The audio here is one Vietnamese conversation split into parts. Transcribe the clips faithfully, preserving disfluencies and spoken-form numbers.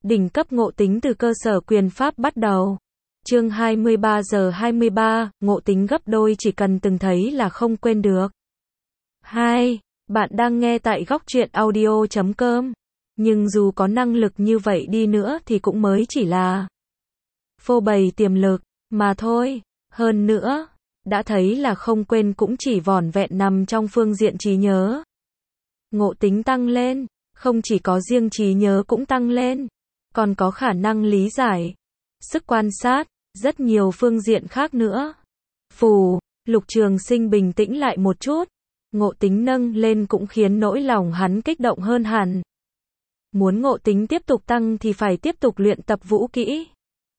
Đỉnh cấp ngộ tính từ cơ sở quyền pháp bắt đầu. Chương hai mươi ba giờ hai mươi ba, ngộ tính gấp đôi chỉ cần từng thấy là không quên được. hai. Bạn đang nghe tại góc truyện audio chấm com. Nhưng dù có năng lực như vậy đi nữa thì cũng mới chỉ là phô bày tiềm lực, mà thôi. Hơn nữa, đã thấy là không quên cũng chỉ vỏn vẹn nằm trong phương diện trí nhớ. Ngộ tính tăng lên, không chỉ có riêng trí nhớ cũng tăng lên, còn có khả năng lý giải, sức quan sát, rất nhiều phương diện khác nữa. Phù, Lục Trường Sinh bình tĩnh lại một chút, ngộ tính nâng lên cũng khiến nỗi lòng hắn kích động hơn hẳn. Muốn ngộ tính tiếp tục tăng thì phải tiếp tục luyện tập vũ kỹ.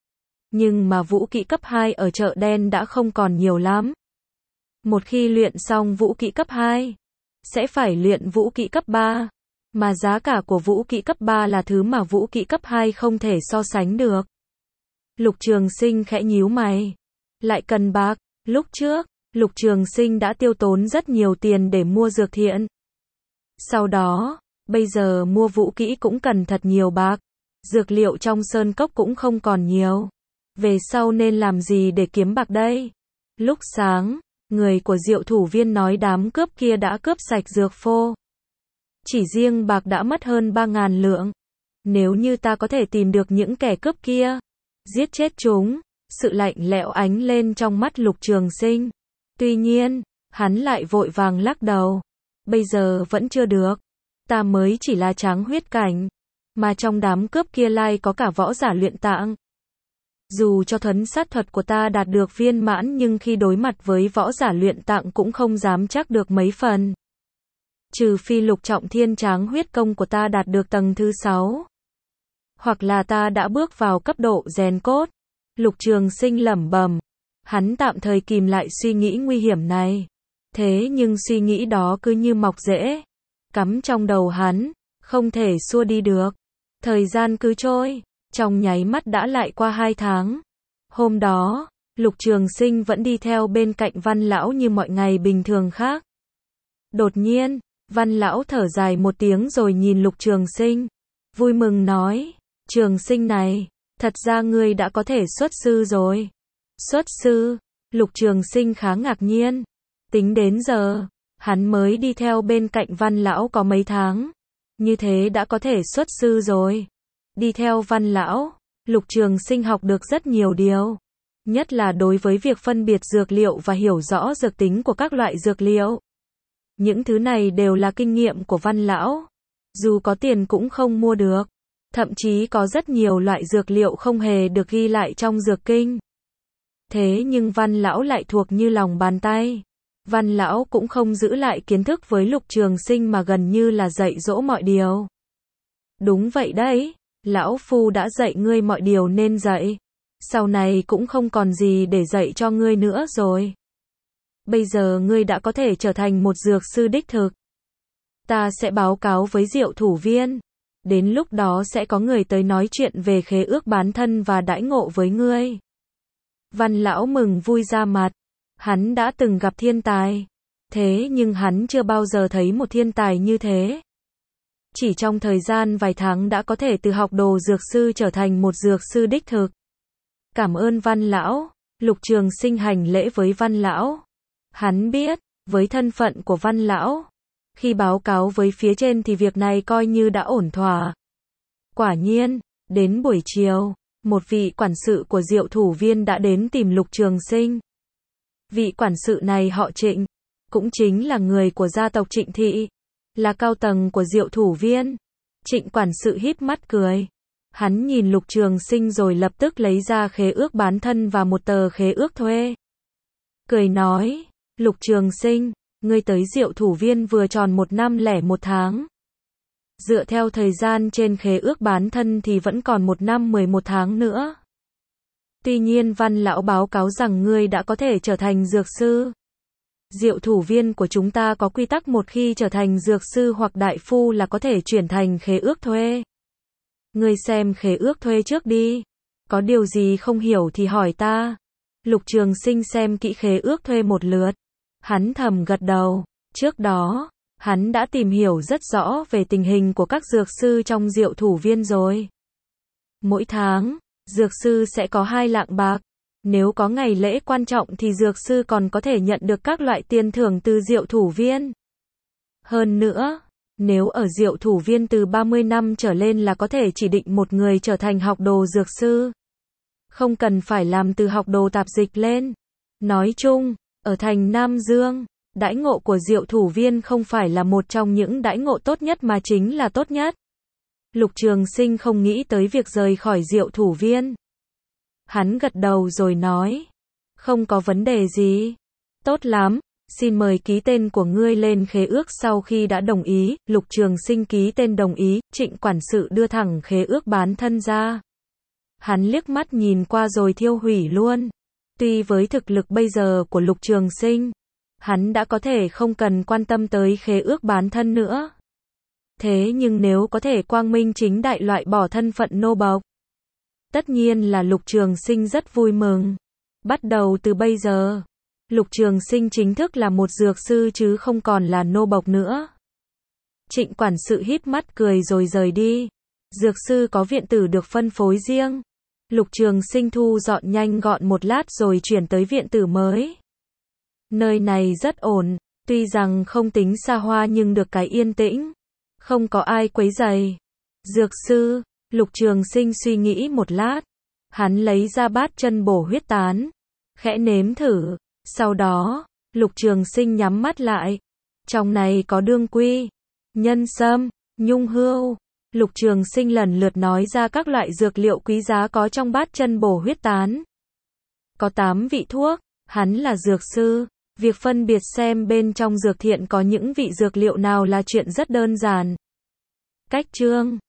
Nhưng mà vũ kỹ cấp hai ở chợ đen đã không còn nhiều lắm. Một khi luyện xong vũ kỹ cấp hai, sẽ phải luyện vũ kỹ cấp ba. Mà giá cả của vũ kỹ cấp ba là thứ mà vũ kỹ cấp hai không thể so sánh được. Lục Trường Sinh khẽ nhíu mày. Lại cần bạc, lúc trước, Lục Trường Sinh đã tiêu tốn rất nhiều tiền để mua dược thiện. Sau đó, bây giờ mua vũ kỹ cũng cần thật nhiều bạc. Dược liệu trong sơn cốc cũng không còn nhiều. Về sau nên làm gì để kiếm bạc đây? Lúc sáng, người của Diệu Thủ Viên nói đám cướp kia đã cướp sạch dược phô. Chỉ riêng bạc đã mất hơn ba ngàn lượng. Nếu như ta có thể tìm được những kẻ cướp kia, giết chết chúng, sự lạnh lẽo ánh lên trong mắt Lục Trường Sinh. Tuy nhiên, hắn lại vội vàng lắc đầu. Bây giờ vẫn chưa được. Ta mới chỉ là tráng huyết cảnh, mà trong đám cướp kia lai có cả võ giả luyện tạng. Dù cho thuấn sát thuật của ta đạt được viên mãn nhưng khi đối mặt với võ giả luyện tạng cũng không dám chắc được mấy phần. Trừ phi lục trọng thiên tráng huyết công của ta đạt được tầng thứ sáu. Hoặc là ta đã bước vào cấp độ rèn cốt. Lục Trường Sinh lẩm bẩm. Hắn tạm thời kìm lại suy nghĩ nguy hiểm này. Thế nhưng suy nghĩ đó cứ như mọc rễ, cắm trong đầu hắn, không thể xua đi được. Thời gian cứ trôi, trong nháy mắt đã lại qua hai tháng. Hôm đó, Lục Trường Sinh vẫn đi theo bên cạnh Văn Lão như mọi ngày bình thường khác. Đột nhiên, Văn Lão thở dài một tiếng rồi nhìn Lục Trường Sinh, vui mừng nói, Trường Sinh này, thật ra ngươi đã có thể xuất sư rồi. Xuất sư? Lục Trường Sinh khá ngạc nhiên. Tính đến giờ, hắn mới đi theo bên cạnh Văn Lão có mấy tháng. Như thế đã có thể xuất sư rồi. Đi theo Văn Lão, Lục Trường Sinh học được rất nhiều điều. Nhất là đối với việc phân biệt dược liệu và hiểu rõ dược tính của các loại dược liệu. Những thứ này đều là kinh nghiệm của Văn Lão. Dù có tiền cũng không mua được. Thậm chí có rất nhiều loại dược liệu không hề được ghi lại trong dược kinh. Thế nhưng Văn Lão lại thuộc như lòng bàn tay. Văn Lão cũng không giữ lại kiến thức với Lục Trường Sinh mà gần như là dạy dỗ mọi điều. Đúng vậy đấy, Lão Phu đã dạy ngươi mọi điều nên dạy. Sau này cũng không còn gì để dạy cho ngươi nữa rồi. Bây giờ ngươi đã có thể trở thành một dược sư đích thực. Ta sẽ báo cáo với Diệu Thủ Viên. Đến lúc đó sẽ có người tới nói chuyện về khế ước bán thân và đãi ngộ với ngươi. Văn Lão mừng vui ra mặt. Hắn đã từng gặp thiên tài. Thế nhưng hắn chưa bao giờ thấy một thiên tài như thế. Chỉ trong thời gian vài tháng đã có thể từ học đồ dược sư trở thành một dược sư đích thực. Cảm ơn Văn Lão. Lục Trường Sinh hành lễ với Văn Lão. Hắn biết, với thân phận của Văn Lão, khi báo cáo với phía trên thì việc này coi như đã ổn thỏa. Quả nhiên, đến buổi chiều, một vị quản sự của Diệu Thủ Viên đã đến tìm Lục Trường Sinh. Vị quản sự này họ Trịnh, cũng chính là người của gia tộc Trịnh Thị, là cao tầng của Diệu Thủ Viên. Trịnh quản sự híp mắt cười. Hắn nhìn Lục Trường Sinh rồi lập tức lấy ra khế ước bán thân và một tờ khế ước thuê. Cười nói, Lục Trường Sinh, ngươi tới Diệu Thủ Viên vừa tròn một năm lẻ một tháng. Dựa theo thời gian trên khế ước bán thân thì vẫn còn một năm mười một tháng nữa. Tuy nhiên Văn Lão báo cáo rằng ngươi đã có thể trở thành dược sư. Diệu Thủ Viên của chúng ta có quy tắc một khi trở thành dược sư hoặc đại phu là có thể chuyển thành khế ước thuê. Ngươi xem khế ước thuê trước đi. Có điều gì không hiểu thì hỏi ta. Lục Trường Sinh xem kỹ khế ước thuê một lượt. Hắn thầm gật đầu. Trước đó, hắn đã tìm hiểu rất rõ về tình hình của các dược sư trong Diệu Thủ Viên rồi. Mỗi tháng, dược sư sẽ có hai lạng bạc. Nếu có ngày lễ quan trọng thì dược sư còn có thể nhận được các loại tiền thưởng từ diệu thủ viên. Hơn nữa, nếu ở diệu thủ viên từ ba mươi năm trở lên là có thể chỉ định một người trở thành học đồ dược sư. Không cần phải làm từ học đồ tạp dịch lên. Nói chung, ở thành Nam Dương, đãi ngộ của diệu thủ viên không phải là một trong những đãi ngộ tốt nhất mà chính là tốt nhất. Lục Trường Sinh không nghĩ tới việc rời khỏi diệu thủ viên. Hắn gật đầu rồi nói, không có vấn đề gì. Tốt lắm, xin mời ký tên của ngươi lên khế ước. Sau khi đã đồng ý, Lục Trường Sinh ký tên đồng ý, Trịnh quản sự đưa thẳng khế ước bán thân ra. Hắn liếc mắt nhìn qua rồi thiêu hủy luôn. Tuy với thực lực bây giờ của Lục Trường Sinh, hắn đã có thể không cần quan tâm tới khế ước bán thân nữa. Thế nhưng nếu có thể quang minh chính đại loại bỏ thân phận nô bộc, tất nhiên là Lục Trường Sinh rất vui mừng. Bắt đầu từ bây giờ, Lục Trường Sinh chính thức là một dược sư chứ không còn là nô bộc nữa. Trịnh quản sự híp mắt cười rồi rời đi. Dược sư có viện tử được phân phối riêng. Lục Trường Sinh thu dọn nhanh gọn một lát rồi chuyển tới viện tử mới. Nơi này rất ổn, tuy rằng không tính xa hoa nhưng được cái yên tĩnh, không có ai quấy rầy. Dược sư, Lục Trường Sinh suy nghĩ một lát, hắn lấy ra bát chân bổ huyết tán, khẽ nếm thử, sau đó, Lục Trường Sinh nhắm mắt lại. Trong này có đương quy, nhân sâm, nhung hươu. Lục Trường Sinh lần lượt nói ra các loại dược liệu quý giá có trong bát chân bổ huyết tán. Có tám vị thuốc, hắn là dược sư, việc phân biệt xem bên trong dược thiện có những vị dược liệu nào là chuyện rất đơn giản. Cách chương